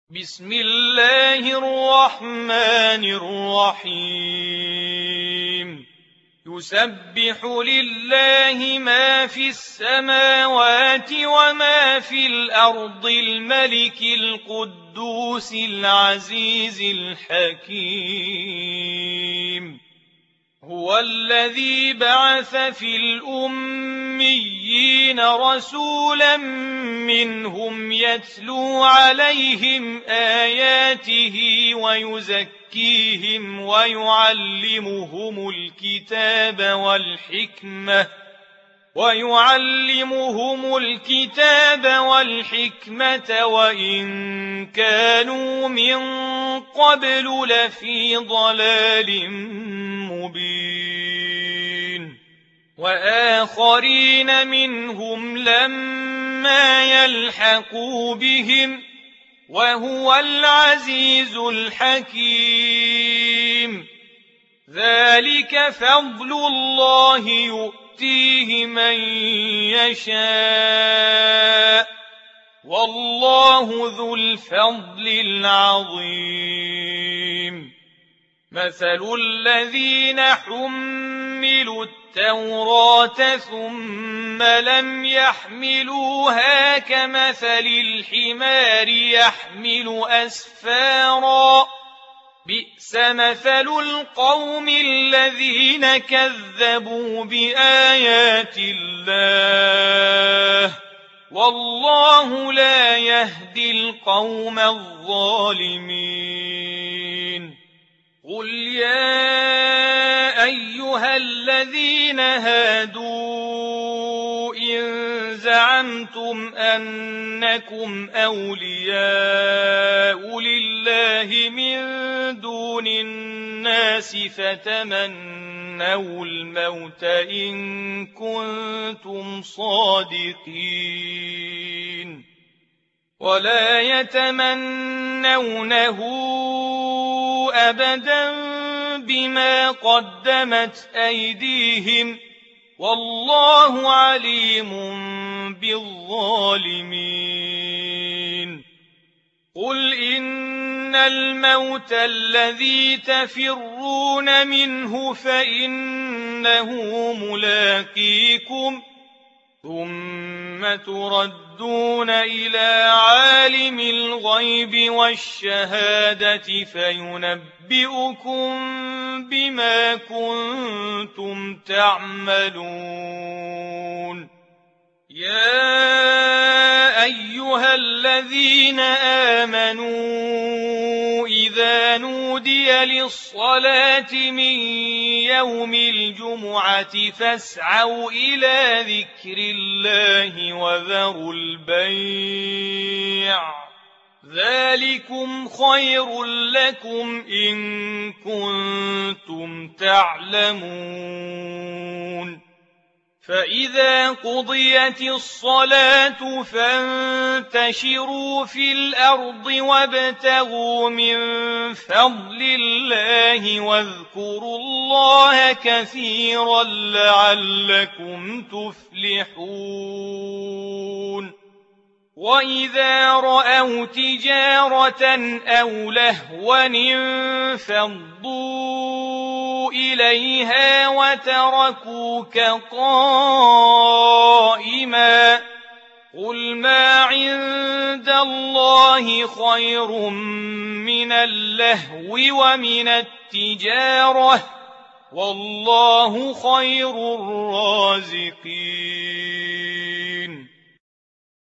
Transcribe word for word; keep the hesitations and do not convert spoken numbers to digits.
بسم الله الرحمن الرحيم يسبح لله ما في السماوات وما في الأرض الملك القدوس العزيز الحكيم هو الذي بعث في الأميين رسولا منهم يتلو عليهم آياته ويزكيهم ويعلمهم الكتاب والحكمة ويعلمهم الكتاب والحكمة وإن كانوا من قبل لفي ضلال مبين وآخرين منهم لما يلحقوا بهم وهو العزيز الحكيم ذلك فضل الله يؤتيه من يشاء والله ذو الفضل العظيم مثل الذين حملوا التوراة ثم لم يحملوها كمثل الحمار يحمل أسفارا بئس مثل القوم الذين كذبوا بآيات الله والله لا يهدي القوم الظالمين قل يا أيها الذين هادوا إن زعمتم أنكم أولياء لله من دون الناس فتمنوا الموت إن كنتم صادقين ولا يتمنونه أبدا بما قدمت أيديهم والله عليم بالظالمين قل إن الموت الذي تفرون منه فإنه ملاقيكم ثم تردون إلى عالم الغيب والشهادة فينبئكم بما كنتم تعملون يا أيها الذين آمنوا إذا نودي للصلاة من يوم الجمعة فاسعوا إلى ذكر الله وذروا البيع ذلكم خير لكم إن كنتم تعلمون فإذا قضيت الصلاة فانتشروا في الأرض وابتغوا من فضل الله واذكروا الله كثيرا لعلكم تفلحون وإذا رأوا تجارة أو لهوا انفضوا إليها وتركوك قائما قل ما عند الله خير من اللهو ومن التجارة والله خير الرازقين